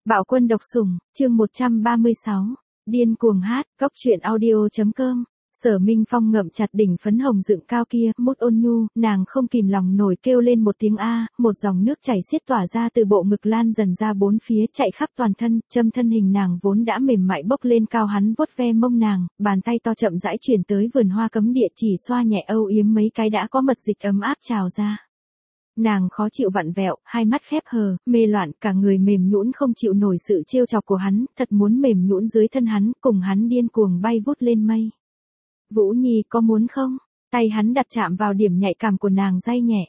Bạo quân độc sủng, chương 136. Điên cuồng hát, cóc truyện audio.com. Sở Minh Phong ngậm chặt đỉnh phấn hồng dựng cao kia, mút ôn nhu, nàng không kìm lòng nổi kêu lên một tiếng a, một dòng nước chảy xiết tỏa ra từ bộ ngực lan dần ra bốn phía, chạy khắp toàn thân, châm thân hình nàng vốn đã mềm mại bốc lên cao, hắn vuốt ve mông nàng, bàn tay to chậm rãi chuyển tới vườn hoa cấm địa, chỉ xoa nhẹ âu yếm mấy cái đã có mật dịch ấm áp trào ra. Nàng khó chịu vặn vẹo, hai mắt khép hờ, mê loạn, cả người mềm nhũn không chịu nổi sự trêu chọc của hắn, thật muốn mềm nhũn dưới thân hắn, cùng hắn điên cuồng bay vút lên mây. Vũ Nhi có muốn không? Tay hắn đặt chạm vào điểm nhạy cảm của nàng day nhẹ.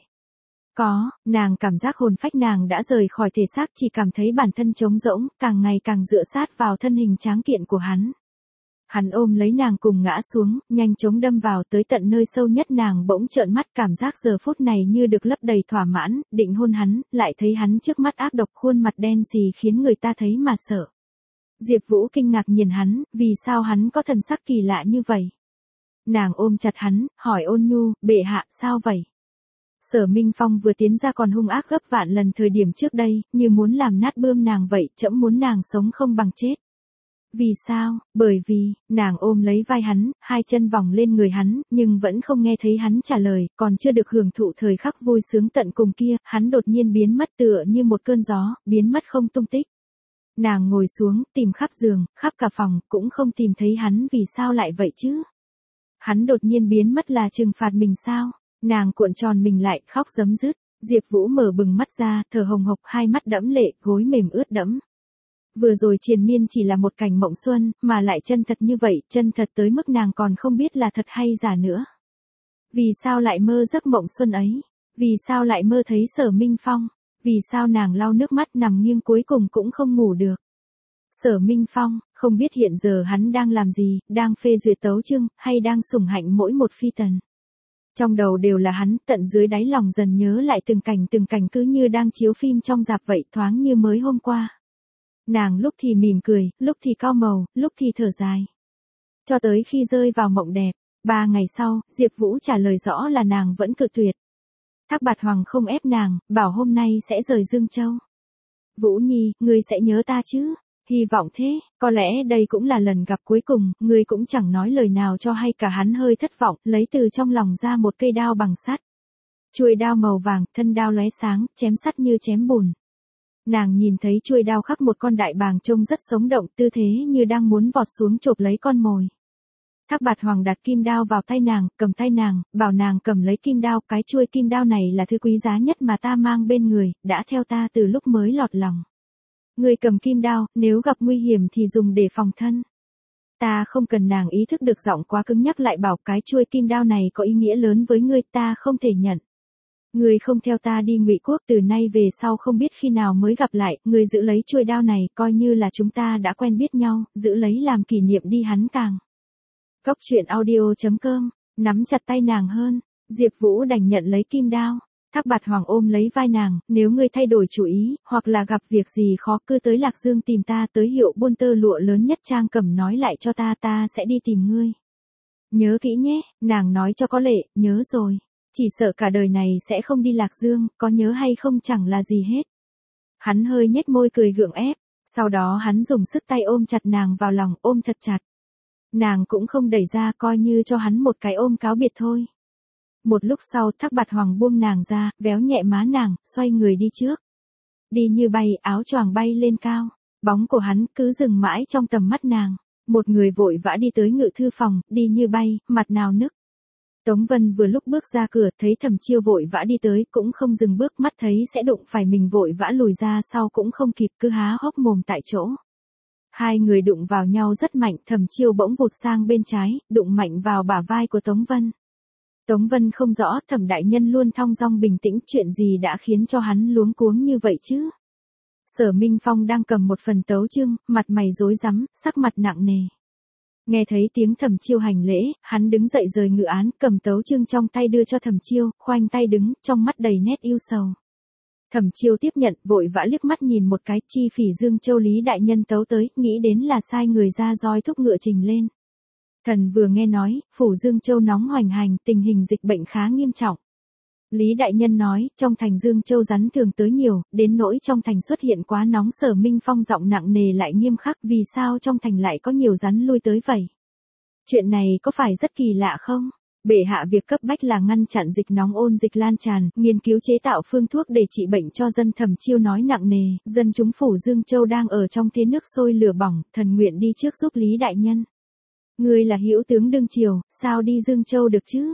Có, nàng cảm giác hồn phách nàng đã rời khỏi thể xác, chỉ cảm thấy bản thân trống rỗng, càng ngày càng dựa sát vào thân hình tráng kiện của hắn. Hắn ôm lấy nàng cùng ngã xuống, nhanh chóng đâm vào tới tận nơi sâu nhất, nàng bỗng trợn mắt, cảm giác giờ phút này như được lấp đầy thỏa mãn, định hôn hắn, lại thấy hắn trước mắt ác độc, khuôn mặt đen xì khiến người ta thấy mà sợ. Diệp Vũ kinh ngạc nhìn hắn, vì sao hắn có thần sắc kỳ lạ như vậy? Nàng ôm chặt hắn, hỏi ôn nhu, bệ hạ, sao vậy? Sở Minh Phong vừa tiến ra còn hung ác gấp vạn lần thời điểm trước đây, như muốn làm nát bươm nàng vậy, trẫm muốn nàng sống không bằng chết. Vì sao? Bởi vì, nàng ôm lấy vai hắn, hai chân vòng lên người hắn, nhưng vẫn không nghe thấy hắn trả lời, còn chưa được hưởng thụ thời khắc vui sướng tận cùng kia, hắn đột nhiên biến mất tựa như một cơn gió, biến mất không tung tích. Nàng ngồi xuống, tìm khắp giường, khắp cả phòng, cũng không tìm thấy hắn, vì sao lại vậy chứ? Hắn đột nhiên biến mất là trừng phạt mình sao? Nàng cuộn tròn mình lại, khóc rấm rứt. Diệp Vũ mở bừng mắt ra, thở hồng hộc, hai mắt đẫm lệ, gối mềm ướt đẫm. Vừa rồi triền miên chỉ là một cảnh mộng xuân, mà lại chân thật như vậy, chân thật tới mức nàng còn không biết là thật hay giả nữa. Vì sao lại mơ giấc mộng xuân ấy? Vì sao lại mơ thấy Sở Minh Phong? Vì sao nàng lau nước mắt nằm nghiêng cuối cùng cũng không ngủ được? Sở Minh Phong, không biết hiện giờ hắn đang làm gì, đang phê duyệt tấu chương, hay đang sủng hạnh mỗi một phi tần. Trong đầu đều là hắn, tận dưới đáy lòng dần nhớ lại từng cảnh cứ như đang chiếu phim trong rạp vậy, thoáng như mới hôm qua. Nàng lúc thì mỉm cười, lúc thì cau màu, lúc thì thở dài. Cho tới khi rơi vào mộng đẹp, 3 ngày sau, Diệp Vũ trả lời rõ là nàng vẫn cự tuyệt. Thác Bạt Hoàng không ép nàng, bảo hôm nay sẽ rời Dương Châu. Vũ Nhi, ngươi sẽ nhớ ta chứ? Hy vọng thế, có lẽ đây cũng là lần gặp cuối cùng, ngươi cũng chẳng nói lời nào cho hay cả. Hắn hơi thất vọng, lấy từ trong lòng ra một cây đao bằng sắt. Chuôi đao màu vàng, thân đao lóe sáng, chém sắt như chém bùn. Nàng nhìn thấy chuôi đao khắc một con đại bàng trông rất sống động, tư thế như đang muốn vọt xuống chộp lấy con mồi. Thác Bạt Hoàng đặt kim đao vào tay nàng, cầm tay nàng, bảo nàng cầm lấy kim đao, cái chuôi kim đao này là thứ quý giá nhất mà ta mang bên người, đã theo ta từ lúc mới lọt lòng. Ngươi cầm kim đao, nếu gặp nguy hiểm thì dùng để phòng thân. Ta không cần. Nàng ý thức được giọng quá cứng nhắc lại bảo cái chuôi kim đao này có ý nghĩa lớn với ngươi, ta không thể nhận. Ngươi không theo ta đi Ngụy Quốc, từ nay về sau không biết khi nào mới gặp lại, ngươi giữ lấy chuôi đao này, coi như là chúng ta đã quen biết nhau, giữ lấy làm kỷ niệm đi. Hắn càng. Cóc truyện audio.com, nắm chặt tay nàng hơn, Diệp Vũ đành nhận lấy kim đao. Thác Bạt Hoàng ôm lấy vai nàng, nếu ngươi thay đổi chủ ý, hoặc là gặp việc gì khó, cứ tới Lạc Dương tìm ta, tới hiệu buôn tơ lụa lớn nhất Trang Cẩm nói lại cho ta, ta sẽ đi tìm ngươi. Nhớ kỹ nhé, nàng nói cho có lệ, nhớ rồi. Chỉ sợ cả đời này sẽ không đi Lạc Dương, có nhớ hay không chẳng là gì hết. Hắn hơi nhếch môi cười gượng ép, sau đó hắn dùng sức tay ôm chặt nàng vào lòng, ôm thật chặt. Nàng cũng không đẩy ra, coi như cho hắn một cái ôm cáo biệt thôi. Một lúc sau, Thác Bạt Hoàng buông nàng ra, véo nhẹ má nàng, xoay người đi trước. Đi như bay, áo choàng bay lên cao. Bóng của hắn cứ dừng mãi trong tầm mắt nàng. Một người vội vã đi tới ngự thư phòng, đi như bay, mặt nào nức. Tống Vân vừa lúc bước ra cửa, thấy Thẩm Chiêu vội vã đi tới, cũng không dừng bước, mắt thấy sẽ đụng phải mình vội vã lùi ra sau cũng không kịp, cứ há hốc mồm tại chỗ. Hai người đụng vào nhau rất mạnh, Thẩm Chiêu bỗng vụt sang bên trái, đụng mạnh vào bả vai của Tống Vân. Tống Vân không rõ, Thẩm đại nhân luôn thong dong bình tĩnh, chuyện gì đã khiến cho hắn luống cuống như vậy chứ? Sở Minh Phong đang cầm một phần tấu chương, mặt mày rối rắm, sắc mặt nặng nề. Nghe thấy tiếng Thẩm Chiêu hành lễ, hắn đứng dậy rời ngự án, cầm tấu chương trong tay đưa cho Thẩm Chiêu, khoanh tay đứng, trong mắt đầy nét ưu sầu. Thẩm Chiêu tiếp nhận, vội vã liếc mắt nhìn một cái, Chi Phỉ Dương Châu Lý đại nhân tấu tới, nghĩ đến là sai người ra roi thúc ngựa trình lên. Thần vừa nghe nói, phủ Dương Châu nóng hoành hành, tình hình dịch bệnh khá nghiêm trọng. Lý Đại Nhân nói, trong thành Dương Châu rắn thường tới nhiều, đến nỗi trong thành xuất hiện quá nóng. Sở Minh Phong giọng nặng nề lại nghiêm khắc, vì sao trong thành lại có nhiều rắn lui tới vậy? Chuyện này có phải rất kỳ lạ không? Bệ hạ việc cấp bách là ngăn chặn dịch nóng ôn dịch lan tràn, nghiên cứu chế tạo phương thuốc để trị bệnh cho dân. Thẩm Chiêu nói nặng nề, dân chúng phủ Dương Châu đang ở trong thế nước sôi lửa bỏng, thần nguyện đi trước giúp Lý Đại Nhân. Ngươi là hữu tướng đương triều, sao đi Dương Châu được chứ?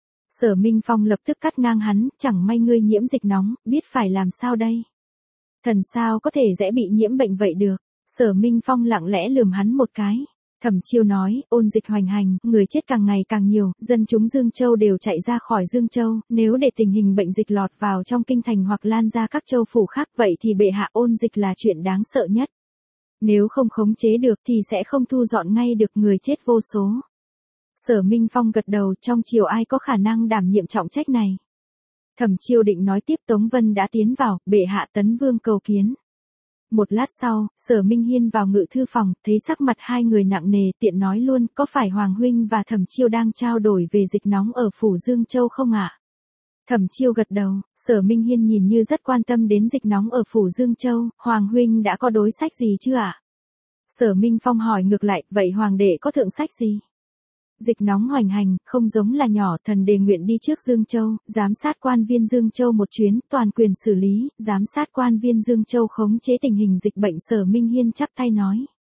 Sở Minh Phong lập tức cắt ngang hắn, chẳng may ngươi nhiễm dịch nóng, biết phải làm sao đây? Thần sao có thể dễ bị nhiễm bệnh vậy được? Sở Minh Phong lặng lẽ lườm hắn một cái. Thẩm Chiêu nói, ôn dịch hoành hành, người chết càng ngày càng nhiều, dân chúng Dương Châu đều chạy ra khỏi Dương Châu, nếu để tình hình bệnh dịch lọt vào trong kinh thành hoặc lan ra các châu phủ khác vậy thì bệ hạ ôn dịch là chuyện đáng sợ nhất. Nếu không khống chế được thì sẽ không thu dọn ngay được, người chết vô số. Sở Minh Phong gật đầu, trong triều ai có khả năng đảm nhiệm trọng trách này. Thẩm Chiêu định nói tiếp, Tống Vân đã tiến vào, bệ hạ Tấn Vương cầu kiến. Một lát sau, Sở Minh Hiên vào ngự thư phòng, thấy sắc mặt hai người nặng nề, tiện nói luôn, có phải Hoàng huynh và Thẩm Chiêu đang trao đổi về dịch nóng ở phủ Dương Châu không ạ? Thẩm Chiêu gật đầu, Sở Minh Hiên nhìn như rất quan tâm đến dịch nóng ở phủ Dương Châu, Hoàng huynh đã có đối sách gì chưa ạ? Sở Minh Phong hỏi ngược lại, vậy Hoàng đệ có thượng sách gì? Dịch nóng hoành hành, không giống là nhỏ, thần đề nguyện đi trước Dương Châu, giám sát quan viên Dương Châu một chuyến, toàn quyền xử lý, giám sát quan viên Dương Châu khống chế tình hình dịch bệnh. Sở Minh Hiên chắp tay nói.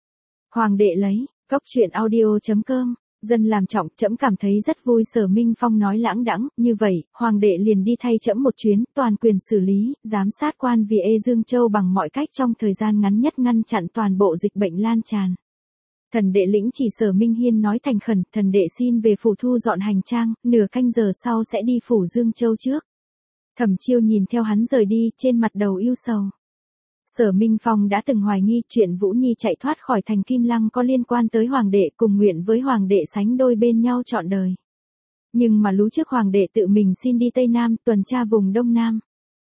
Hoàng đệ lấy, cốc truyện audio.com, dân làm trọng, trẫm cảm thấy rất vui. Sở Minh Phong nói lãng đãng, như vậy, Hoàng đệ liền đi thay trẫm một chuyến, toàn quyền xử lý, giám sát quan viên Dương Châu bằng mọi cách trong thời gian ngắn nhất ngăn chặn toàn bộ dịch bệnh lan tràn. Thần đệ lĩnh chỉ. Sở Minh Hiên nói thành khẩn, thần đệ xin về phủ thu dọn hành trang, nửa canh giờ sau sẽ đi phủ Dương Châu trước. Thẩm Chiêu nhìn theo hắn rời đi, trên mặt đầu ưu sầu. Sở Minh Phong đã từng hoài nghi chuyện Vũ Nhi chạy thoát khỏi thành Kim Lăng có liên quan tới Hoàng đệ, cùng nguyện với Hoàng đệ sánh đôi bên nhau trọn đời. Nhưng mà lú trước Hoàng đệ tự mình xin đi Tây Nam, tuần tra vùng Đông Nam.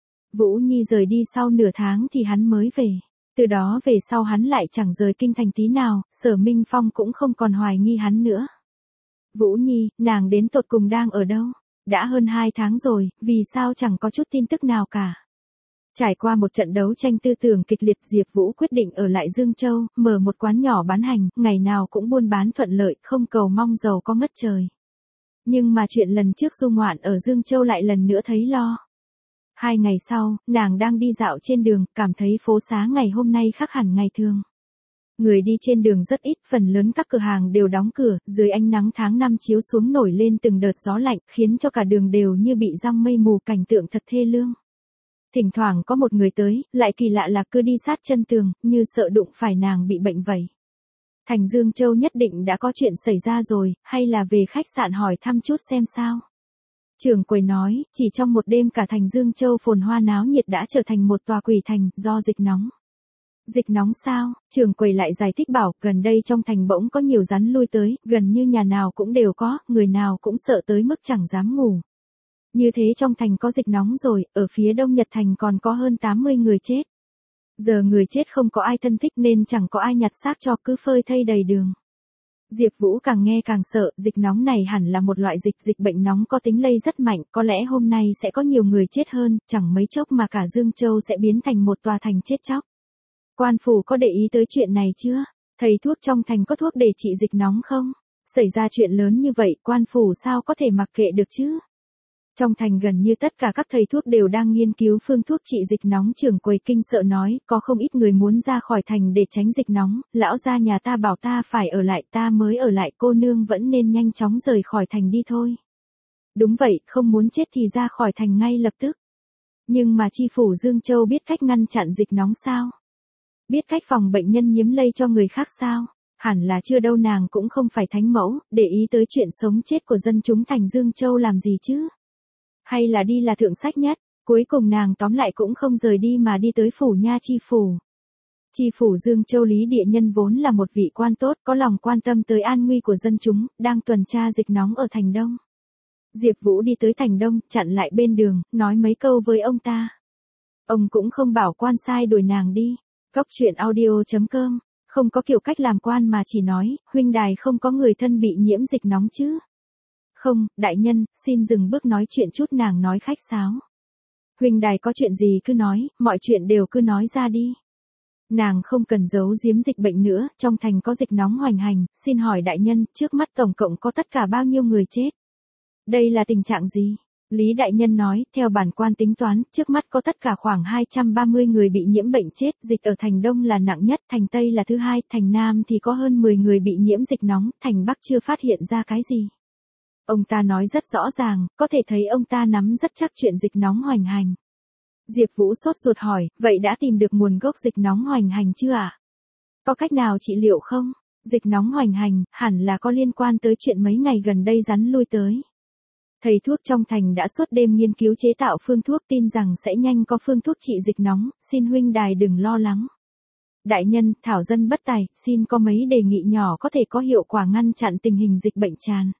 Vũ Nhi rời đi sau nửa tháng thì hắn mới về. Từ đó về sau hắn lại chẳng rời kinh thành tí nào, Sở Minh Phong cũng không còn hoài nghi hắn nữa. Vũ Nhi, nàng đến tột cùng đang ở đâu? Đã hơn 2 tháng rồi, vì sao chẳng có chút tin tức nào cả? Trải qua một trận đấu tranh tư tưởng kịch liệt, Diệp Vũ quyết định ở lại Dương Châu, mở một quán nhỏ bán hành, ngày nào cũng buôn bán thuận lợi, không cầu mong giàu có ngất trời. Nhưng mà chuyện lần trước du ngoạn ở Dương Châu lại lần nữa thấy lo. 2 ngày sau, nàng đang đi dạo trên đường, cảm thấy phố xá ngày hôm nay khác hẳn ngày thường. Người đi trên đường rất ít, phần lớn các cửa hàng đều đóng cửa, dưới ánh nắng tháng 5 chiếu xuống nổi lên từng đợt gió lạnh, khiến cho cả đường đều như bị giăng mây mù, cảnh tượng thật thê lương. Thỉnh thoảng có một người tới, lại kỳ lạ là cứ đi sát chân tường, như sợ đụng phải nàng bị bệnh vậy. Thành Dương Châu nhất định đã có chuyện xảy ra rồi, hay là về khách sạn hỏi thăm chút xem sao. Trưởng quầy nói, chỉ trong một đêm cả thành Dương Châu phồn hoa náo nhiệt đã trở thành một tòa quỷ thành, do dịch nóng. Dịch nóng sao? Trưởng quầy lại giải thích bảo, gần đây trong thành bỗng có nhiều rắn lui tới, gần như nhà nào cũng đều có, người nào cũng sợ tới mức chẳng dám ngủ. Như thế trong thành có dịch nóng rồi, ở phía đông Nhật thành còn có hơn 80 người chết. Giờ người chết không có ai thân thích nên chẳng có ai nhặt xác cho, cứ phơi thây đầy đường. Diệp Vũ càng nghe càng sợ, dịch nóng này hẳn là một loại dịch bệnh nóng có tính lây rất mạnh, có lẽ hôm nay sẽ có nhiều người chết hơn, chẳng mấy chốc mà cả Dương Châu sẽ biến thành một tòa thành chết chóc. Quan phủ có để ý tới chuyện này chưa? Thầy thuốc trong thành có thuốc để trị dịch nóng không? Xảy ra chuyện lớn như vậy, quan phủ sao có thể mặc kệ được chứ? Trong thành gần như tất cả các thầy thuốc đều đang nghiên cứu phương thuốc trị dịch nóng. Trưởng quầy kinh sợ nói, có không ít người muốn ra khỏi thành để tránh dịch nóng, lão gia nhà ta bảo ta phải ở lại, ta mới ở lại, cô nương vẫn nên nhanh chóng rời khỏi thành đi thôi. Đúng vậy, không muốn chết thì ra khỏi thành ngay lập tức. Nhưng mà chi phủ Dương Châu biết cách ngăn chặn dịch nóng sao? Biết cách phòng bệnh nhân nhiễm lây cho người khác sao? Hẳn là chưa đâu, nàng cũng không phải thánh mẫu, để ý tới chuyện sống chết của dân chúng thành Dương Châu làm gì chứ? Hay là đi là thượng sách nhất, cuối cùng nàng tóm lại cũng không rời đi mà đi tới phủ nha chi phủ. Chi phủ Dương Châu Lý Địa Nhân vốn là một vị quan tốt, có lòng quan tâm tới an nguy của dân chúng, đang tuần tra dịch nóng ở thành Đông. Diệp Vũ đi tới thành Đông, chặn lại bên đường, nói mấy câu với ông ta. Ông cũng không bảo quan sai đuổi nàng đi. Cốc truyện audio.com, không có kiểu cách làm quan mà chỉ nói, huynh đài không có người thân bị nhiễm dịch nóng chứ? Không, đại nhân, xin dừng bước nói chuyện chút, nàng nói khách sáo. Huynh đài có chuyện gì cứ nói, mọi chuyện đều cứ nói ra đi. Nàng không cần giấu giếm dịch bệnh nữa, trong thành có dịch nóng hoành hành, xin hỏi đại nhân, trước mắt tổng cộng có tất cả bao nhiêu người chết? Đây là tình trạng gì? Lý đại nhân nói, theo bản quan tính toán, trước mắt có tất cả khoảng 230 người bị nhiễm bệnh chết, dịch ở thành Đông là nặng nhất, thành Tây là thứ hai, thành Nam thì có hơn 10 người bị nhiễm dịch nóng, thành Bắc chưa phát hiện ra cái gì. Ông ta nói rất rõ ràng, có thể thấy ông ta nắm rất chắc chuyện dịch nóng hoành hành. Diệp Vũ sốt ruột hỏi, vậy đã tìm được nguồn gốc dịch nóng hoành hành chưa ạ? Có cách nào trị liệu không? Dịch nóng hoành hành, hẳn là có liên quan tới chuyện mấy ngày gần đây rắn lui tới. Thầy thuốc trong thành đã suốt đêm nghiên cứu chế tạo phương thuốc, tin rằng sẽ nhanh có phương thuốc trị dịch nóng, xin huynh đài đừng lo lắng. Đại nhân, thảo dân bất tài, xin có mấy đề nghị nhỏ có thể có hiệu quả ngăn chặn tình hình dịch bệnh tràn.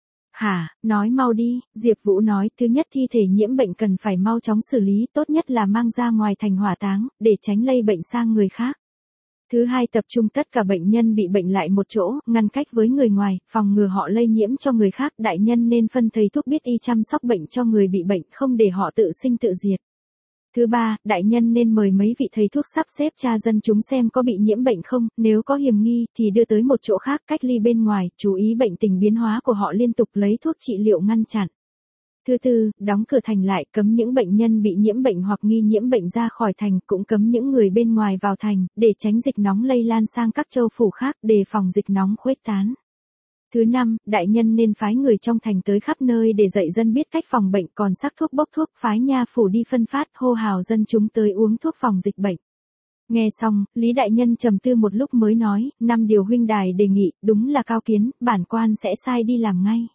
Hả, nói mau đi, Diệp Vũ nói, thứ nhất thi thể nhiễm bệnh cần phải mau chóng xử lý, tốt nhất là mang ra ngoài thành hỏa táng, để tránh lây bệnh sang người khác. Thứ hai, tập trung tất cả bệnh nhân bị bệnh lại một chỗ, ngăn cách với người ngoài, phòng ngừa họ lây nhiễm cho người khác. Đại nhân nên phân thầy thuốc biết y chăm sóc bệnh cho người bị bệnh, không để họ tự sinh tự diệt. Thứ ba, đại nhân nên mời mấy vị thầy thuốc sắp xếp tra dân chúng xem có bị nhiễm bệnh không, nếu có hiểm nghi thì đưa tới một chỗ khác cách ly bên ngoài, chú ý bệnh tình biến hóa của họ liên tục lấy thuốc trị liệu ngăn chặn. Thứ tư, đóng cửa thành lại, cấm những bệnh nhân bị nhiễm bệnh hoặc nghi nhiễm bệnh ra khỏi thành, cũng cấm những người bên ngoài vào thành, để tránh dịch nóng lây lan sang các châu phủ khác, đề phòng dịch nóng khuếch tán. Thứ năm, đại nhân nên phái người trong thành tới khắp nơi để dạy dân biết cách phòng bệnh, còn sắc thuốc bốc thuốc, phái nha phủ đi phân phát, hô hào dân chúng tới uống thuốc phòng dịch bệnh. Nghe xong, Lý đại nhân trầm tư một lúc mới nói, 5 điều huynh đài đề nghị, đúng là cao kiến, bản quan sẽ sai đi làm ngay.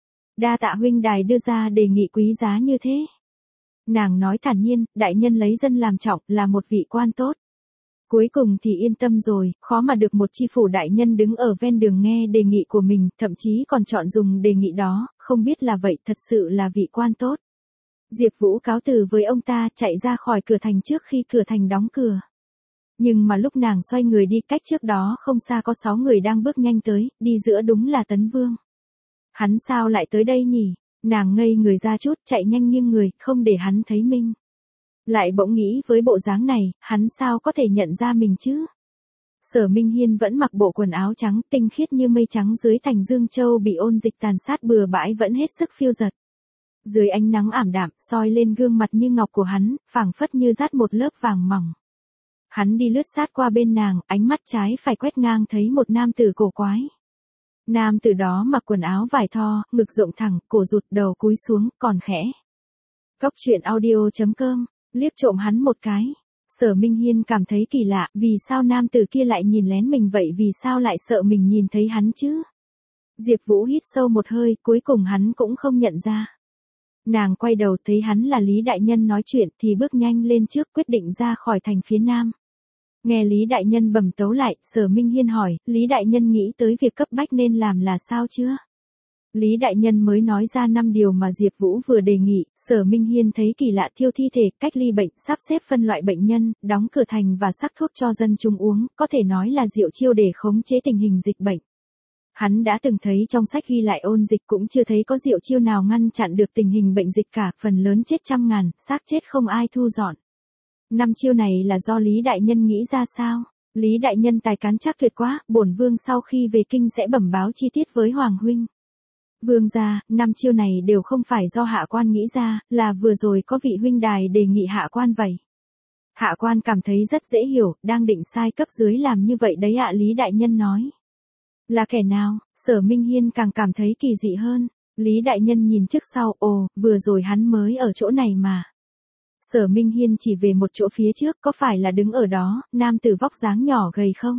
Đa tạ huynh đài đưa ra đề nghị quý giá như thế. Nàng nói thản nhiên, đại nhân lấy dân làm trọng, là một vị quan tốt. Cuối cùng thì yên tâm rồi, khó mà được một tri phủ đại nhân đứng ở ven đường nghe đề nghị của mình, thậm chí còn chọn dùng đề nghị đó, không biết là vậy, thật sự là vị quan tốt. Diệp Vũ cáo từ với ông ta, chạy ra khỏi cửa thành trước khi cửa thành đóng cửa. Nhưng mà lúc nàng xoay người đi, cách trước đó không xa có 6 người đang bước nhanh tới, đi giữa đúng là Tấn Vương. Hắn sao lại tới đây nhỉ? Nàng ngây người ra chút, chạy nhanh nghiêng người, không để hắn thấy mình. Lại bỗng nghĩ với bộ dáng này, hắn sao có thể nhận ra mình chứ? Sở Minh Hiên vẫn mặc bộ quần áo trắng, tinh khiết như mây trắng dưới thành Dương Châu bị ôn dịch tàn sát bừa bãi vẫn hết sức phiêu dật. Dưới ánh nắng ảm đạm, soi lên gương mặt như ngọc của hắn, phảng phất như dát một lớp vàng mỏng. Hắn đi lướt sát qua bên nàng, ánh mắt trái phải quét ngang thấy một nam tử cổ quái. Nam tử đó mặc quần áo vải tho, ngực rộng thẳng, cổ rụt, đầu cúi xuống, còn khẽ. Cốc truyện audio.com, liếc trộm hắn một cái. Sở Minh Hiên cảm thấy kỳ lạ, vì sao nam tử kia lại nhìn lén mình vậy, vì sao lại sợ mình nhìn thấy hắn chứ? Diệp Vũ hít sâu một hơi, cuối cùng hắn cũng không nhận ra. Nàng quay đầu thấy hắn là Lý đại nhân nói chuyện thì bước nhanh lên trước, quyết định ra khỏi thành phía nam. Nghe Lý đại nhân bẩm tấu lại, Sở Minh Hiên hỏi, Lý đại nhân nghĩ tới việc cấp bách nên làm là sao chưa? Lý đại nhân mới nói ra 5 điều mà Diệp Vũ vừa đề nghị, Sở Minh Hiên thấy kỳ lạ, thiêu thi thể, cách ly bệnh, sắp xếp phân loại bệnh nhân, đóng cửa thành và sắc thuốc cho dân chúng uống, có thể nói là diệu chiêu để khống chế tình hình dịch bệnh. Hắn đã từng thấy trong sách ghi lại ôn dịch, cũng chưa thấy có diệu chiêu nào ngăn chặn được tình hình bệnh dịch cả, phần lớn chết trăm ngàn, xác chết không ai thu dọn. 5 chiêu này là do Lý đại nhân nghĩ ra sao? Lý đại nhân tài cán chắc tuyệt quá, bổn vương sau khi về kinh sẽ bẩm báo chi tiết với hoàng huynh. Vương gia, 5 chiêu này đều không phải do hạ quan nghĩ ra, là vừa rồi có vị huynh đài đề nghị hạ quan vậy. Hạ quan cảm thấy rất dễ hiểu, đang định sai cấp dưới làm như vậy đấy ạ. Lý đại nhân nói. Là kẻ nào? Sở Minh Hiên càng cảm thấy kỳ dị hơn. Lý đại nhân nhìn trước sau, ồ, vừa rồi hắn mới ở chỗ này mà. Sở Minh Hiên chỉ về một chỗ phía trước, có phải là đứng ở đó, nam tử vóc dáng nhỏ gầy không?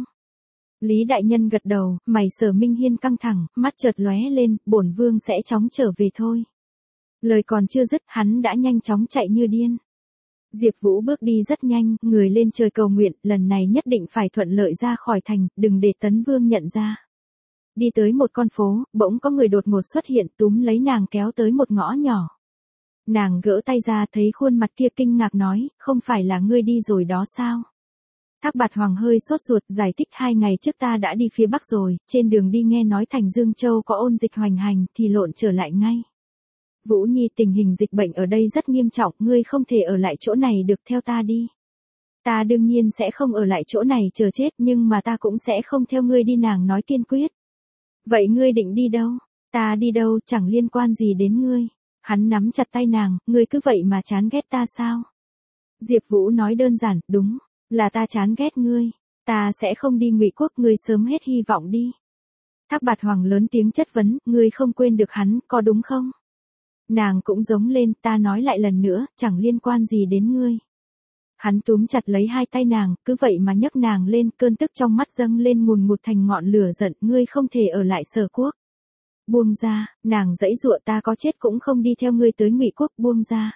Lý đại nhân gật đầu, mày Sở Minh Hiên căng thẳng, mắt chợt lóe lên, bổn vương sẽ chóng trở về thôi. Lời còn chưa dứt, hắn đã nhanh chóng chạy như điên. Diệp Vũ bước đi rất nhanh, người lên trời cầu nguyện, lần này nhất định phải thuận lợi ra khỏi thành, đừng để Tấn Vương nhận ra. Đi tới một con phố, bỗng có người đột ngột xuất hiện, túm lấy nàng kéo tới một ngõ nhỏ. Nàng gỡ tay ra thấy khuôn mặt kia, kinh ngạc nói, không phải là ngươi đi rồi đó sao? Thác Bạt Hoàng hơi sốt ruột giải thích 2 ngày trước ta đã đi phía Bắc rồi, trên đường đi nghe nói thành Dương Châu có ôn dịch hoành hành thì lộn trở lại ngay. Vũ Nhi, tình hình dịch bệnh ở đây rất nghiêm trọng, ngươi không thể ở lại chỗ này được, theo ta đi. Ta đương nhiên sẽ không ở lại chỗ này chờ chết, nhưng mà ta cũng sẽ không theo ngươi đi, nàng nói kiên quyết. Vậy ngươi định đi đâu? Ta đi đâu chẳng liên quan gì đến ngươi. Hắn nắm chặt tay nàng, ngươi cứ vậy mà chán ghét ta sao? Diệp Vũ nói đơn giản, đúng, là ta chán ghét ngươi. Ta sẽ không đi Ngụy Quốc, ngươi sớm hết hy vọng đi. Thác Bạt Hoàng lớn tiếng chất vấn, ngươi không quên được hắn, có đúng không? Nàng cũng giống lên, ta nói lại lần nữa, chẳng liên quan gì đến ngươi. Hắn túm chặt lấy hai tay nàng, cứ vậy mà nhấc nàng lên, cơn tức trong mắt dâng lên ngùn ngụt thành ngọn lửa giận, ngươi không thể ở lại Sở Quốc. Buông ra, nàng giãy giụa, ta có chết cũng không đi theo ngươi tới Ngụy Quốc, buông ra.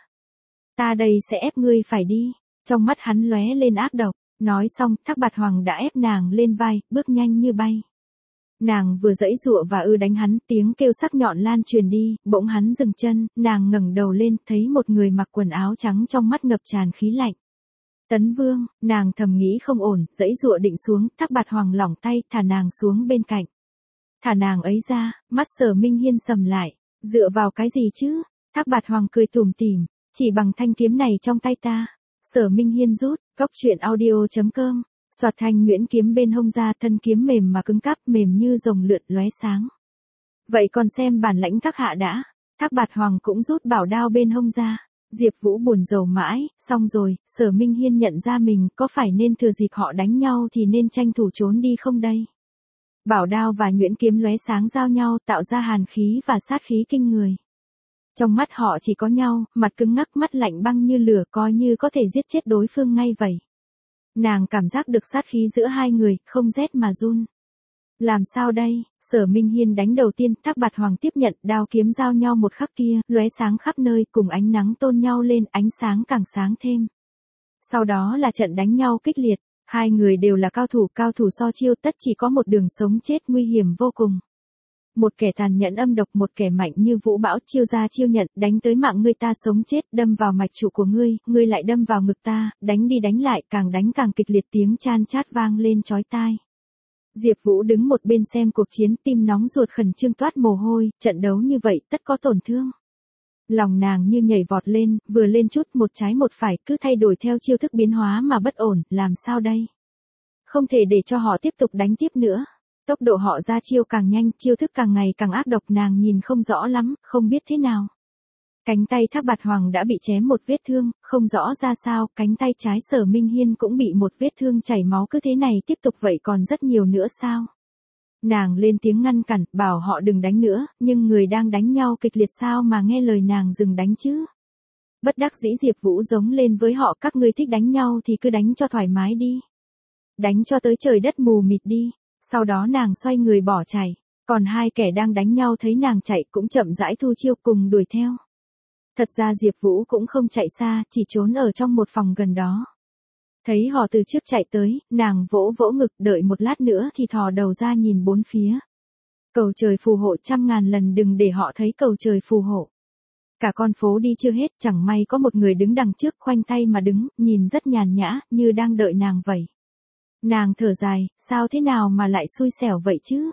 Ta đây sẽ ép ngươi phải đi. Trong mắt hắn lóe lên ác độc, nói xong, Thác Bạt Hoàng đã ép nàng lên vai, bước nhanh như bay. Nàng vừa giãy giụa và đánh hắn, tiếng kêu sắc nhọn lan truyền đi, bỗng hắn dừng chân, nàng ngẩng đầu lên, thấy một người mặc quần áo trắng, trong mắt ngập tràn khí lạnh. Tấn Vương, nàng thầm nghĩ không ổn, giãy giụa định xuống, Thác Bạt Hoàng lỏng tay, thả nàng xuống bên cạnh. Thả nàng ấy ra, mắt Sở Minh Hiên sầm lại, dựa vào cái gì chứ? Thác Bạt Hoàng cười tủm tỉm, chỉ bằng thanh kiếm này trong tay ta. Sở Minh Hiên rút, cóc truyện audio.com, xoạt thanh nhuyễn kiếm bên hông ra, thân kiếm mềm mà cứng cáp, mềm như rồng lượn lóe sáng. Vậy còn xem bản lãnh các hạ đã. Thác Bạt Hoàng cũng rút bảo đao bên hông ra. Diệp Vũ buồn rầu mãi, xong rồi, Sở Minh Hiên nhận ra mình, có phải nên thừa dịp họ đánh nhau thì nên tranh thủ trốn đi không đây? Bảo đao và nhuyễn kiếm lóe sáng giao nhau, tạo ra hàn khí và sát khí kinh người. Trong mắt họ chỉ có nhau, mặt cứng ngắc, mắt lạnh băng như lửa, coi như có thể giết chết đối phương ngay vậy. Nàng cảm giác được sát khí giữa hai người, không rét mà run. Làm sao đây? Sở Minh Hiên đánh đầu tiên, Thác Bạt Hoàng tiếp nhận, đao kiếm giao nhau một khắc kia, lóe sáng khắp nơi, cùng ánh nắng tôn nhau lên, ánh sáng càng sáng thêm. Sau đó là trận đánh nhau kích liệt, hai người đều là cao thủ so chiêu, tất chỉ có một đường sống chết nguy hiểm vô cùng. Một kẻ tàn nhẫn âm độc, một kẻ mạnh như vũ bão, chiêu ra chiêu nhận, đánh tới mạng ngươi ta sống chết, đâm vào mạch trụ của ngươi, ngươi lại đâm vào ngực ta, đánh đi đánh lại, càng đánh càng kịch liệt, tiếng chan chát vang lên chói tai. Diệp Vũ đứng một bên xem cuộc chiến, tim nóng ruột khẩn trương toát mồ hôi, trận đấu như vậy tất có tổn thương. Lòng nàng như nhảy vọt lên, vừa lên chút một trái một phải, cứ thay đổi theo chiêu thức biến hóa mà bất ổn, làm sao đây? Không thể để cho họ tiếp tục đánh tiếp nữa. Tốc độ họ ra chiêu càng nhanh, chiêu thức càng ngày càng ác độc, nàng nhìn không rõ lắm, không biết thế nào. Cánh tay Thác Bạt Hoàng đã bị chém một vết thương, không rõ ra sao, cánh tay trái Sở Minh Hiên cũng bị một vết thương chảy máu, cứ thế này tiếp tục vậy còn rất nhiều nữa sao? Nàng lên tiếng ngăn cản, bảo họ đừng đánh nữa, nhưng người đang đánh nhau kịch liệt sao mà nghe lời nàng dừng đánh chứ? Bất đắc dĩ Diệp Vũ giống lên với họ, các ngươi thích đánh nhau thì cứ đánh cho thoải mái đi. Đánh cho tới trời đất mù mịt đi. Sau đó nàng xoay người bỏ chạy, còn hai kẻ đang đánh nhau thấy nàng chạy cũng chậm rãi thu chiêu cùng đuổi theo. Thật ra Diệp Vũ cũng không chạy xa, chỉ trốn ở trong một phòng gần đó. Thấy họ từ trước chạy tới, nàng vỗ vỗ ngực, đợi một lát nữa thì thò đầu ra nhìn bốn phía. Cầu trời phù hộ, 100.000 lần đừng để họ thấy cầu trời phù hộ. Cả con phố đi chưa hết, chẳng may có một người đứng đằng trước, khoanh tay mà đứng, nhìn rất nhàn nhã, như đang đợi nàng vậy. Nàng thở dài, sao thế nào mà lại xui xẻo vậy chứ?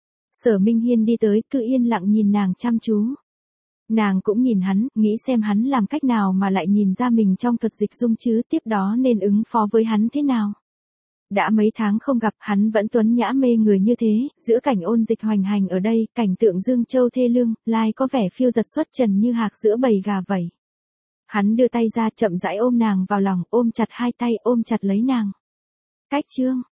Sở Minh Hiên đi tới, cứ yên lặng nhìn nàng chăm chú. Nàng cũng nhìn hắn, nghĩ xem hắn làm cách nào mà lại nhìn ra mình trong thuật dịch dung chứ, tiếp đó nên ứng phó với hắn thế nào. Đã mấy tháng không gặp, hắn vẫn tuấn nhã mê người như thế, giữa cảnh ôn dịch hoành hành ở đây, cảnh tượng Dương Châu thê lương, lai có vẻ phiêu giật xuất trần như hạc giữa bầy gà vậy. Hắn đưa tay ra chậm rãi ôm nàng vào lòng, ôm chặt hai tay, ôm chặt lấy nàng. Cách chương